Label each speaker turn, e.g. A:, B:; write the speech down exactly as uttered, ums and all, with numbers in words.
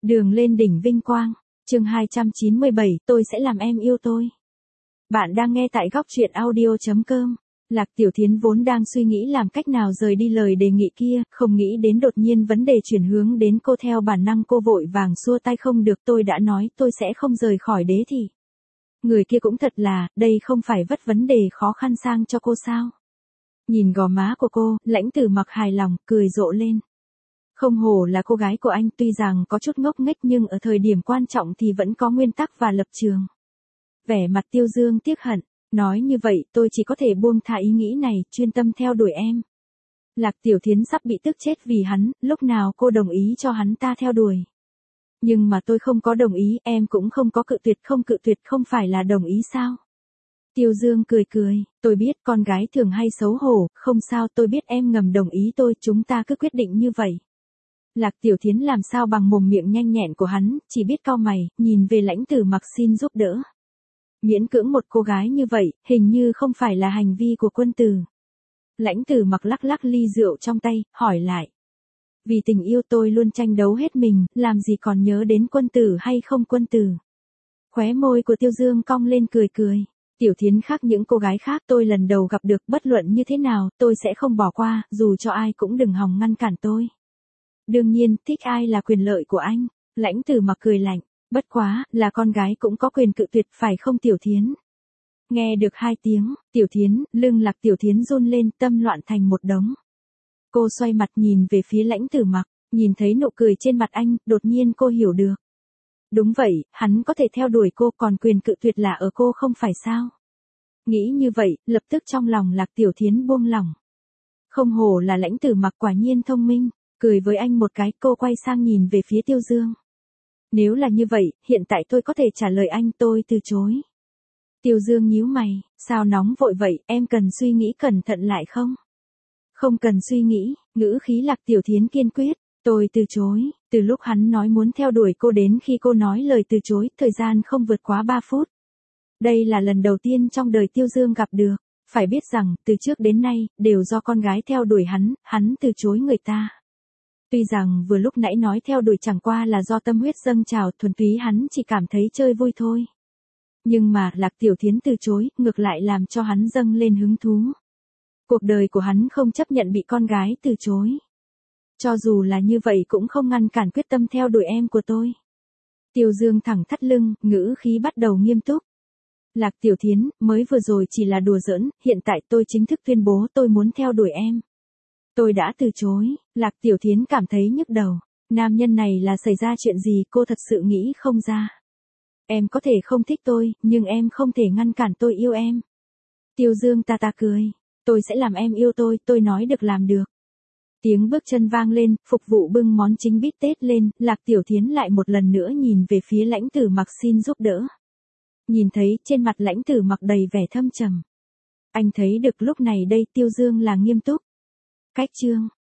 A: Đường lên đỉnh vinh quang, chương hai trăm chín mươi bảy, tôi sẽ làm em yêu tôi. Bạn đang nghe tại góc truyện audio chấm com. Lạc Tiểu Thiến vốn đang suy nghĩ làm cách nào rời đi lời đề nghị kia, không nghĩ đến đột nhiên vấn đề chuyển hướng đến cô, theo bản năng cô vội vàng xua tay, không được, tôi đã nói tôi sẽ không rời khỏi đế thị. Người kia cũng thật là, đây không phải vất vấn đề khó khăn sang cho cô sao? Nhìn gò má của cô, Lãnh Tử Mặc hài lòng, cười rộ lên. Không hổ là cô gái của anh, tuy rằng có chút ngốc nghếch nhưng ở thời điểm quan trọng thì vẫn có nguyên tắc và lập trường. Vẻ mặt Tiêu Dương tiếc hận, nói như vậy tôi chỉ có thể buông tha ý nghĩ này, chuyên tâm theo đuổi em. Lạc Tiểu Thiến sắp bị tức chết vì hắn, lúc nào cô đồng ý cho hắn ta theo đuổi. Nhưng mà tôi không có đồng ý, em cũng không có cự tuyệt, không cự tuyệt không phải là đồng ý sao? Tiêu Dương cười cười, tôi biết con gái thường hay xấu hổ, không sao, tôi biết em ngầm đồng ý tôi, chúng ta cứ quyết định như vậy. Lạc Tiểu Thiến làm sao bằng mồm miệng nhanh nhẹn của hắn, chỉ biết cau mày, nhìn về Lãnh Tử Mặc xin giúp đỡ. Miễn cưỡng một cô gái như vậy, hình như không phải là hành vi của quân tử. Lãnh Tử Mặc lắc lắc ly rượu trong tay, hỏi lại. Vì tình yêu tôi luôn tranh đấu hết mình, làm gì còn nhớ đến quân tử hay không quân tử. Khóe môi của Tiêu Dương cong lên cười cười. Tiểu Thiến khác những cô gái khác tôi lần đầu gặp được, bất luận như thế nào, tôi sẽ không bỏ qua, dù cho ai cũng đừng hòng ngăn cản tôi. Đương nhiên, thích ai là quyền lợi của anh. Lãnh Tử Mặc cười lạnh, bất quá, là con gái cũng có quyền cự tuyệt phải không Tiểu Thiến? Nghe được hai tiếng, Tiểu Thiến, lưng Lạc Tiểu Thiến run lên, tâm loạn thành một đống. Cô xoay mặt nhìn về phía Lãnh Tử Mặc, nhìn thấy nụ cười trên mặt anh, đột nhiên cô hiểu được. Đúng vậy, hắn có thể theo đuổi cô, còn quyền cự tuyệt là ở cô không phải sao? Nghĩ như vậy, lập tức trong lòng Lạc Tiểu Thiến buông lỏng. Không hổ là Lãnh Tử Mặc, quả nhiên thông minh, cười với anh một cái, cô quay sang nhìn về phía Tiêu Dương. Nếu là như vậy, hiện tại tôi có thể trả lời anh, tôi từ chối. Tiêu Dương nhíu mày, sao nóng vội vậy, em cần suy nghĩ cẩn thận lại không? Không cần suy nghĩ, ngữ khí Lạc Tiểu Thiến kiên quyết, tôi từ chối. Từ lúc hắn nói muốn theo đuổi cô đến khi cô nói lời từ chối, thời gian không vượt quá ba phút. Đây là lần đầu tiên trong đời Tiêu Dương gặp được. Phải biết rằng, từ trước đến nay, đều do con gái theo đuổi hắn, hắn từ chối người ta. Tuy rằng vừa lúc nãy nói theo đuổi chẳng qua là do tâm huyết dâng trào, thuần túy hắn chỉ cảm thấy chơi vui thôi. Nhưng mà, Lạc Tiểu Thiến từ chối, ngược lại làm cho hắn dâng lên hứng thú. Cuộc đời của hắn không chấp nhận bị con gái từ chối. Cho dù là như vậy cũng không ngăn cản quyết tâm theo đuổi em của tôi. Tiêu Dương thẳng thắt lưng, ngữ khí bắt đầu nghiêm túc. Lạc Tiểu Thiến, mới vừa rồi chỉ là đùa giỡn, hiện tại tôi chính thức tuyên bố tôi muốn theo đuổi em. Tôi đã từ chối. Lạc Tiểu Thiến cảm thấy nhức đầu. Nam nhân này là xảy ra chuyện gì, cô thật sự nghĩ không ra. Em có thể không thích tôi, nhưng em không thể ngăn cản tôi yêu em. Tiêu Dương ta ta cười. Tôi sẽ làm em yêu tôi, tôi nói được làm được. Tiếng bước chân vang lên, phục vụ bưng món chính bít tết lên, Lạc Tiểu Thiến lại một lần nữa nhìn về phía Lãnh Tử Mặc xin giúp đỡ. Nhìn thấy trên mặt Lãnh Tử Mặc đầy vẻ thâm trầm. Anh thấy được lúc này đây Tiêu Dương là nghiêm túc. Cách chương.